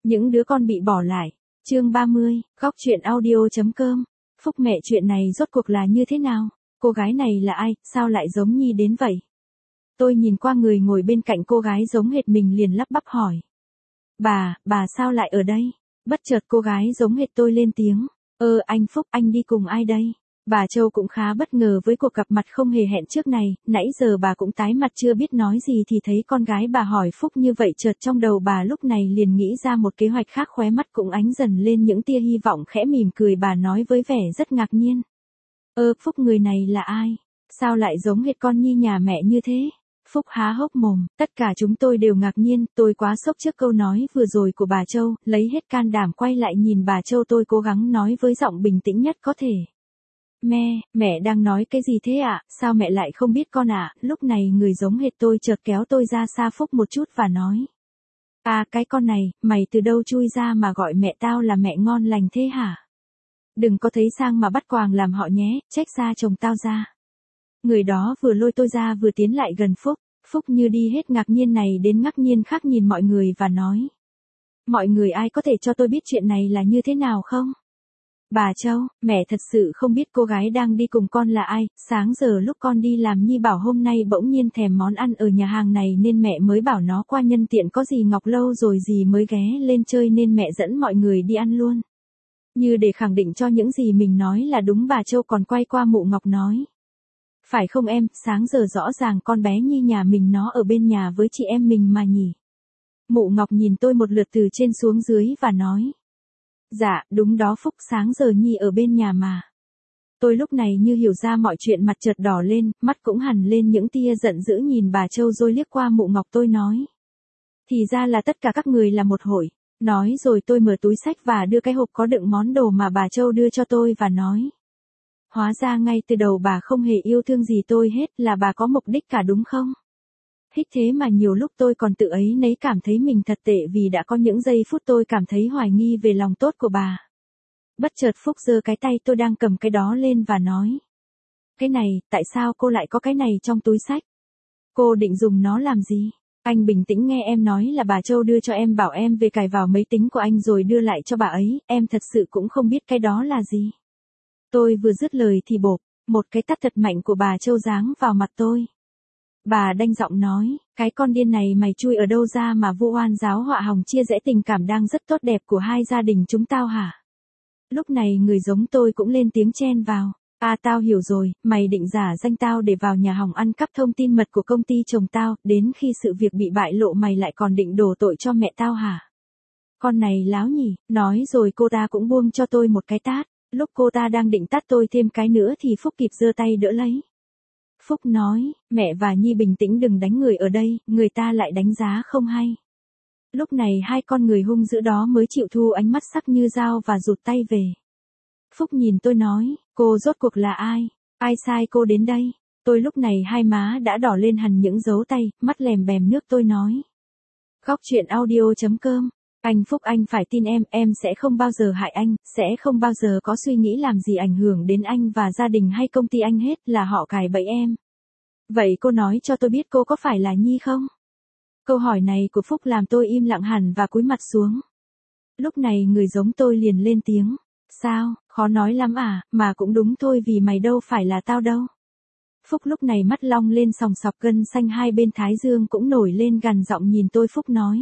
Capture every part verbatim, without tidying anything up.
Những đứa con bị bỏ lại. Chương ba mươi, góc truyện audio.com. Phúc mẹ, chuyện này rốt cuộc là như thế nào? Cô gái này là ai, sao lại giống Nhi đến vậy? Tôi nhìn qua người ngồi bên cạnh cô gái giống hệt mình liền lắp bắp hỏi. Bà, bà sao lại ở đây? Bất chợt cô gái giống hệt tôi lên tiếng. Ơ anh Phúc, anh đi cùng ai đây? Bà Châu cũng khá bất ngờ với cuộc gặp mặt không hề hẹn trước này, nãy giờ bà cũng tái mặt chưa biết nói gì thì thấy con gái bà hỏi Phúc như vậy, chợt trong đầu bà lúc này liền nghĩ ra một kế hoạch khác, khóe mắt cũng ánh dần lên những tia hy vọng, khẽ mỉm cười bà nói với vẻ rất ngạc nhiên. Ơ Phúc, người này là ai? Sao lại giống hệt con Nhi nhà mẹ như thế? Phúc há hốc mồm, tất cả chúng tôi đều ngạc nhiên, tôi quá sốc trước câu nói vừa rồi của bà Châu, lấy hết can đảm quay lại nhìn bà Châu, tôi cố gắng nói với giọng bình tĩnh nhất có thể. Mẹ, mẹ đang nói cái gì thế ạ, à? Sao mẹ lại không biết con ạ? À? Lúc này người giống hệt tôi chợt kéo tôi ra xa Phúc một chút và nói. À cái con này, mày từ đâu chui ra mà gọi mẹ tao là mẹ ngon lành thế hả? Đừng có thấy sang mà bắt quàng làm họ nhé, trách ra chồng tao ra. Người đó vừa lôi tôi ra vừa tiến lại gần Phúc, Phúc như đi hết ngạc nhiên này đến ngạc nhiên khác nhìn mọi người và nói. Mọi người ai có thể cho tôi biết chuyện này là như thế nào không? Bà Châu, mẹ thật sự không biết cô gái đang đi cùng con là ai, sáng giờ lúc con đi làm Nhi bảo hôm nay bỗng nhiên thèm món ăn ở nhà hàng này nên mẹ mới bảo nó qua nhân tiện có gì Ngọc lâu rồi gì mới ghé lên chơi nên mẹ dẫn mọi người đi ăn luôn. Như để khẳng định cho những gì mình nói là đúng, bà Châu còn quay qua mụ Ngọc nói. Phải không em, sáng giờ rõ ràng con bé Nhi nhà mình nó ở bên nhà với chị em mình mà nhỉ. Mụ Ngọc nhìn tôi một lượt từ trên xuống dưới và nói. Dạ, đúng đó Phúc, sáng giờ Nhi ở bên nhà mà. Tôi lúc này như hiểu ra mọi chuyện, mặt chợt đỏ lên, mắt cũng hằn lên những tia giận dữ nhìn bà Châu rồi liếc qua mụ Ngọc tôi nói. Thì ra là tất cả các người là một hội. Nói rồi tôi mở túi xách và đưa cái hộp có đựng món đồ mà bà Châu đưa cho tôi và nói. Hóa ra ngay từ đầu bà không hề yêu thương gì tôi hết, là bà có mục đích cả đúng không? Thích thế mà nhiều lúc tôi còn tự ấy nấy cảm thấy mình thật tệ vì đã có những giây phút tôi cảm thấy hoài nghi về lòng tốt của bà. Bất chợt Phúc giơ cái tay tôi đang cầm cái đó lên và nói. Cái này, tại sao cô lại có cái này trong túi xách? Cô định dùng nó làm gì? Anh bình tĩnh nghe em nói, là bà Châu đưa cho em bảo em về cài vào máy tính của anh rồi đưa lại cho bà ấy, em thật sự cũng không biết cái đó là gì. Tôi vừa dứt lời thì bộp, một cái tát thật mạnh của bà Châu giáng vào mặt tôi. Bà đanh giọng nói, cái con điên này mày chui ở đâu ra mà vu oan giáo họa hòng chia rẽ tình cảm đang rất tốt đẹp của hai gia đình chúng tao hả? Lúc này người giống tôi cũng lên tiếng chen vào. À tao hiểu rồi, mày định giả danh tao để vào nhà hòng ăn cắp thông tin mật của công ty chồng tao, đến khi sự việc bị bại lộ mày lại còn định đổ tội cho mẹ tao hả? Con này láo nhỉ, nói rồi cô ta cũng buông cho tôi một cái tát. Lúc cô ta đang định tát tôi thêm cái nữa thì Phúc kịp giơ tay đỡ lấy. Phúc nói, mẹ và Nhi bình tĩnh đừng đánh người ở đây, người ta lại đánh giá không hay. Lúc này hai con người hung dữ đó mới chịu thu ánh mắt sắc như dao và rụt tay về. Phúc nhìn tôi nói, cô rốt cuộc là ai? Ai sai cô đến đây? Tôi lúc này hai má đã đỏ lên hẳn những dấu tay, mắt lèm bèm nước tôi nói. Góc truyện audio.com. Anh Phúc, anh phải tin em, em sẽ không bao giờ hại anh, sẽ không bao giờ có suy nghĩ làm gì ảnh hưởng đến anh và gia đình hay công ty anh hết, là họ cài bẫy em. Vậy cô nói cho tôi biết cô có phải là Nhi không? Câu hỏi này của Phúc làm tôi im lặng hẳn và cúi mặt xuống. Lúc này người giống tôi liền lên tiếng. Sao, khó nói lắm à, mà cũng đúng thôi vì mày đâu phải là tao đâu. Phúc lúc này mắt long lên sòng sọc, gân xanh hai bên thái dương cũng nổi lên, gằn giọng nhìn tôi. Phúc nói.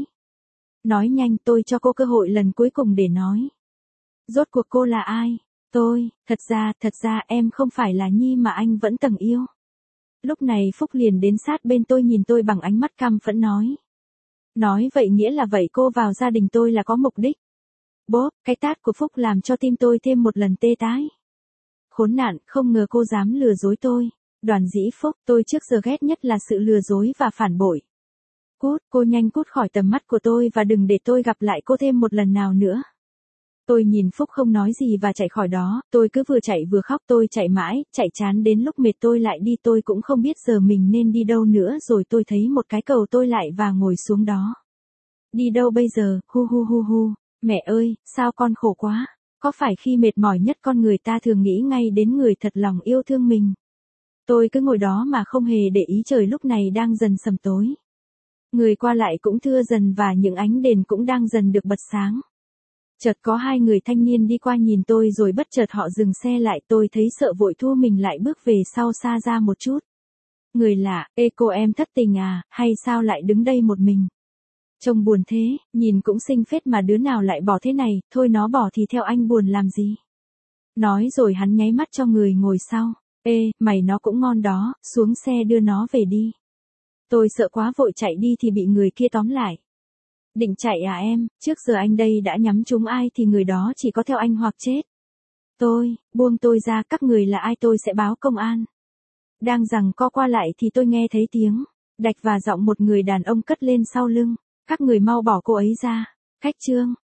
Nói nhanh, tôi cho cô cơ hội lần cuối cùng để nói. Rốt cuộc cô là ai? Tôi, thật ra, thật ra em không phải là Nhi mà anh vẫn từng yêu. Lúc này Phúc liền đến sát bên tôi nhìn tôi bằng ánh mắt căm phẫn nói. Nói vậy nghĩa là vậy cô vào gia đình tôi là có mục đích. Bốp, cái tát của Phúc làm cho tim tôi thêm một lần tê tái. Khốn nạn, không ngờ cô dám lừa dối tôi. Đoàn dĩ Phúc, tôi trước giờ ghét nhất là sự lừa dối và phản bội. Cút, cô nhanh cút khỏi tầm mắt của tôi và đừng để tôi gặp lại cô thêm một lần nào nữa. Tôi nhìn Phúc không nói gì và chạy khỏi đó, tôi cứ vừa chạy vừa khóc, tôi chạy mãi, chạy chán đến lúc mệt tôi lại đi, tôi cũng không biết giờ mình nên đi đâu nữa, rồi tôi thấy một cái cầu tôi lại và ngồi xuống đó. Đi đâu bây giờ, hu hu hu hu, mẹ ơi, sao con khổ quá, có phải khi mệt mỏi nhất con người ta thường nghĩ ngay đến người thật lòng yêu thương mình. Tôi cứ ngồi đó mà không hề để ý trời lúc này đang dần sầm tối. Người qua lại cũng thưa dần và những ánh đèn cũng đang dần được bật sáng. Chợt có hai người thanh niên đi qua nhìn tôi rồi bất chợt họ dừng xe lại, tôi thấy sợ vội thu mình lại bước về sau xa ra một chút. Người lạ, ê cô em thất tình à, hay sao lại đứng đây một mình? Trông buồn thế, nhìn cũng xinh phết mà đứa nào lại bỏ thế này, thôi nó bỏ thì theo anh buồn làm gì? Nói rồi hắn nháy mắt cho người ngồi sau. Ê, mày nó cũng ngon đó, xuống xe đưa nó về đi. Tôi sợ quá vội chạy đi thì bị người kia tóm lại. Định chạy à em, trước giờ anh đây đã nhắm trúng ai thì người đó chỉ có theo anh hoặc chết. Tôi, buông tôi ra, các người là ai tôi sẽ báo công an. Đang giằng co qua lại thì tôi nghe thấy tiếng đạch và giọng một người đàn ông cất lên sau lưng. Các người mau bỏ cô ấy ra. Khách Trương,